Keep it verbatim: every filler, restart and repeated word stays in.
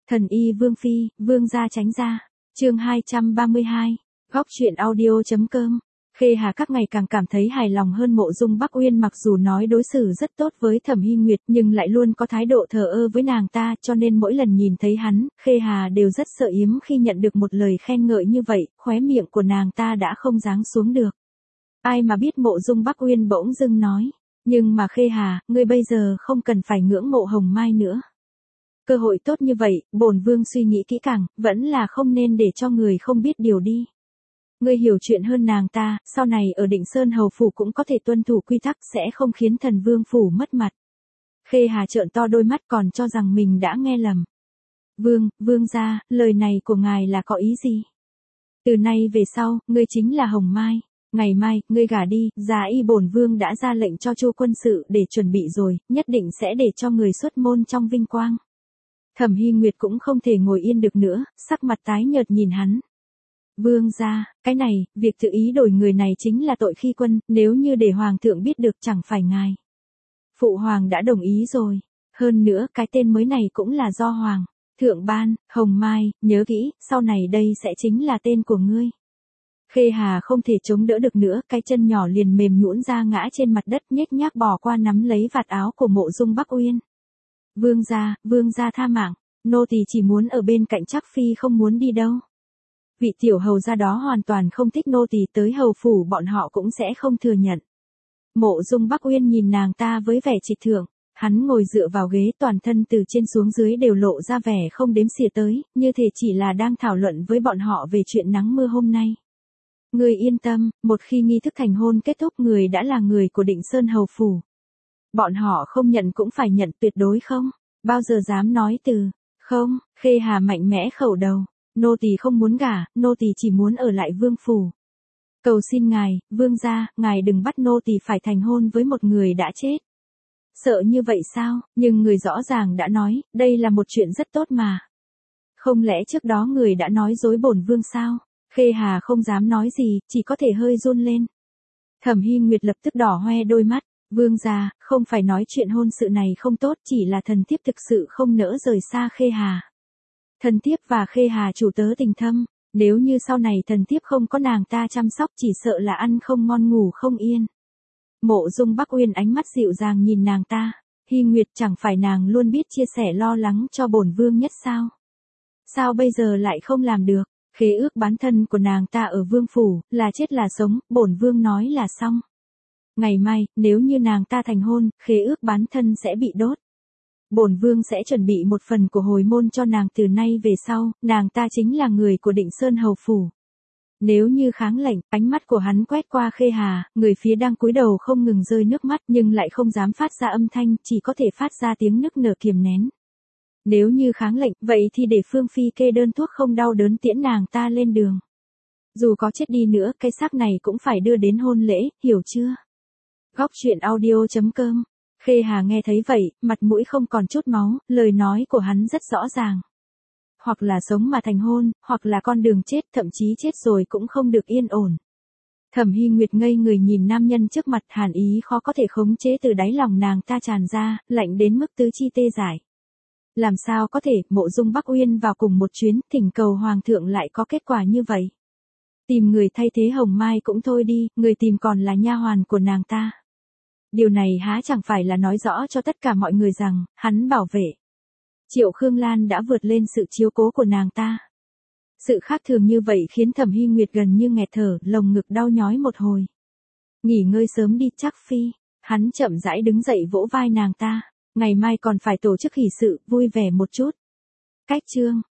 Thần y Vương Phi, Vương gia tránh ra. Chương hai trăm ba mươi hai. Góc truyện audio.com. Khê Hà các ngày càng cảm thấy hài lòng hơn Mộ Dung Bắc Uyên, mặc dù nói đối xử rất tốt với Thẩm Hy Nguyệt nhưng lại luôn có thái độ thờ ơ với nàng ta, cho nên mỗi lần nhìn thấy hắn, Khê Hà đều rất sợ yếm khi nhận được một lời khen ngợi như vậy, khóe miệng của nàng ta đã không giáng xuống được. Ai mà biết Mộ Dung Bắc Uyên bỗng dưng nói, nhưng mà Khê Hà, ngươi bây giờ không cần phải ngưỡng mộ Hồng Mai nữa. Cơ hội tốt như vậy, bổn vương suy nghĩ kỹ càng, vẫn là không nên để cho người không biết điều đi. Ngươi hiểu chuyện hơn nàng ta, sau này ở Định Sơn Hầu Phủ cũng có thể tuân thủ quy tắc, sẽ không khiến Thần Vương Phủ mất mặt. Khê Hà trợn to đôi mắt còn cho rằng mình đã nghe lầm. Vương, vương gia, lời này của ngài là có ý gì? Từ nay về sau, ngươi chính là Hồng Mai. Ngày mai, ngươi gả đi, Giá Y bổn vương đã ra lệnh cho Chu quân sự để chuẩn bị rồi, nhất định sẽ để cho người xuất môn trong vinh quang. Thẩm Hy Nguyệt cũng không thể ngồi yên được nữa, sắc mặt tái nhợt nhìn hắn. Vương gia, cái này, việc tự ý đổi người này chính là tội khi quân, nếu như để hoàng thượng biết được chẳng phải ngài. Phụ hoàng đã đồng ý rồi, hơn nữa cái tên mới này cũng là do hoàng thượng ban. Hồng Mai, nhớ kỹ, sau này đây sẽ chính là tên của ngươi. Khê Hà không thể chống đỡ được nữa, cái chân nhỏ liền mềm nhũn ra ngã trên mặt đất, nhếch nhác bò qua nắm lấy vạt áo của Mộ Dung Bắc Uyên. Vương gia, vương gia tha mạng, nô tỳ chỉ muốn ở bên cạnh Trác Phi, không muốn đi đâu. Vị tiểu hầu gia đó hoàn toàn không thích nô tỳ, tới hầu phủ bọn họ cũng sẽ không thừa nhận. Mộ Dung Bắc Uyên nhìn nàng ta với vẻ trịch thượng, hắn ngồi dựa vào ghế, toàn thân từ trên xuống dưới đều lộ ra vẻ không đếm xỉa tới, như thể chỉ là đang thảo luận với bọn họ về chuyện nắng mưa hôm nay. Người yên tâm, một khi nghi thức thành hôn kết thúc, người đã là người của Định Sơn Hầu Phủ. Bọn họ không nhận cũng phải nhận, tuyệt đối không bao giờ dám nói từ không. Khê Hà mạnh mẽ khẩu đầu, nô tỳ không muốn gả, nô tỳ chỉ muốn ở lại vương phủ. Cầu xin ngài, vương gia, ngài đừng bắt nô tỳ phải thành hôn với một người đã chết. Sợ như vậy sao? Nhưng người rõ ràng đã nói, đây là một chuyện rất tốt mà. Không lẽ trước đó người đã nói dối bổn vương sao? Khê Hà không dám nói gì, chỉ có thể hơi run lên. Thẩm Hy Nguyệt lập tức đỏ hoe đôi mắt. Vương gia, không phải nói chuyện hôn sự này không tốt, chỉ là thần thiếp thực sự không nỡ rời xa Khê Hà. Thần thiếp và Khê Hà chủ tớ tình thâm, nếu như sau này thần thiếp không có nàng ta chăm sóc, chỉ sợ là ăn không ngon ngủ không yên. Mộ Dung Bắc Uyên ánh mắt dịu dàng nhìn nàng ta. Hy Nguyệt, chẳng phải nàng luôn biết chia sẻ lo lắng cho bổn vương nhất sao? Sao bây giờ lại không làm được? Khế ước bán thân của nàng ta ở vương phủ, là chết là sống, bổn vương nói là xong. Ngày mai, nếu như nàng ta thành hôn, khế ước bán thân sẽ bị đốt. Bổn vương sẽ chuẩn bị một phần của hồi môn cho nàng, từ nay về sau, nàng ta chính là người của Định Sơn Hầu Phủ. Nếu như kháng lệnh, ánh mắt của hắn quét qua Khê Hà, người phía đang cúi đầu không ngừng rơi nước mắt nhưng lại không dám phát ra âm thanh, chỉ có thể phát ra tiếng nức nở kiềm nén. Nếu như kháng lệnh, vậy thì để Phương Phi kê đơn thuốc không đau đớn tiễn nàng ta lên đường. Dù có chết đi nữa, cái xác này cũng phải đưa đến hôn lễ, hiểu chưa? Góc truyện audio.com. Khê Hà nghe thấy vậy, mặt mũi không còn chút máu, lời nói của hắn rất rõ ràng. Hoặc là sống mà thành hôn, hoặc là con đường chết, thậm chí chết rồi cũng không được yên ổn. Thẩm Hy Nguyệt ngây người nhìn nam nhân trước mặt, hàn ý khó có thể khống chế từ đáy lòng nàng ta tràn ra, lạnh đến mức tứ chi tê dại. Làm sao có thể, Mộ Dung Bắc Uyên vào cùng một chuyến, thỉnh cầu hoàng thượng lại có kết quả như vậy. Tìm người thay thế Hồng Mai cũng thôi đi, người tìm còn là nha hoàn của nàng ta. Điều này há chẳng phải là nói rõ cho tất cả mọi người rằng, hắn bảo vệ Triệu Khương Lan đã vượt lên sự chiếu cố của nàng ta. Sự khác thường như vậy khiến Thẩm Hy Nguyệt gần như nghẹt thở, lồng ngực đau nhói một hồi. Nghỉ ngơi sớm đi Trác Phi. Hắn chậm rãi đứng dậy vỗ vai nàng ta. Ngày mai còn phải tổ chức hỷ sự, vui vẻ một chút. Cách chương.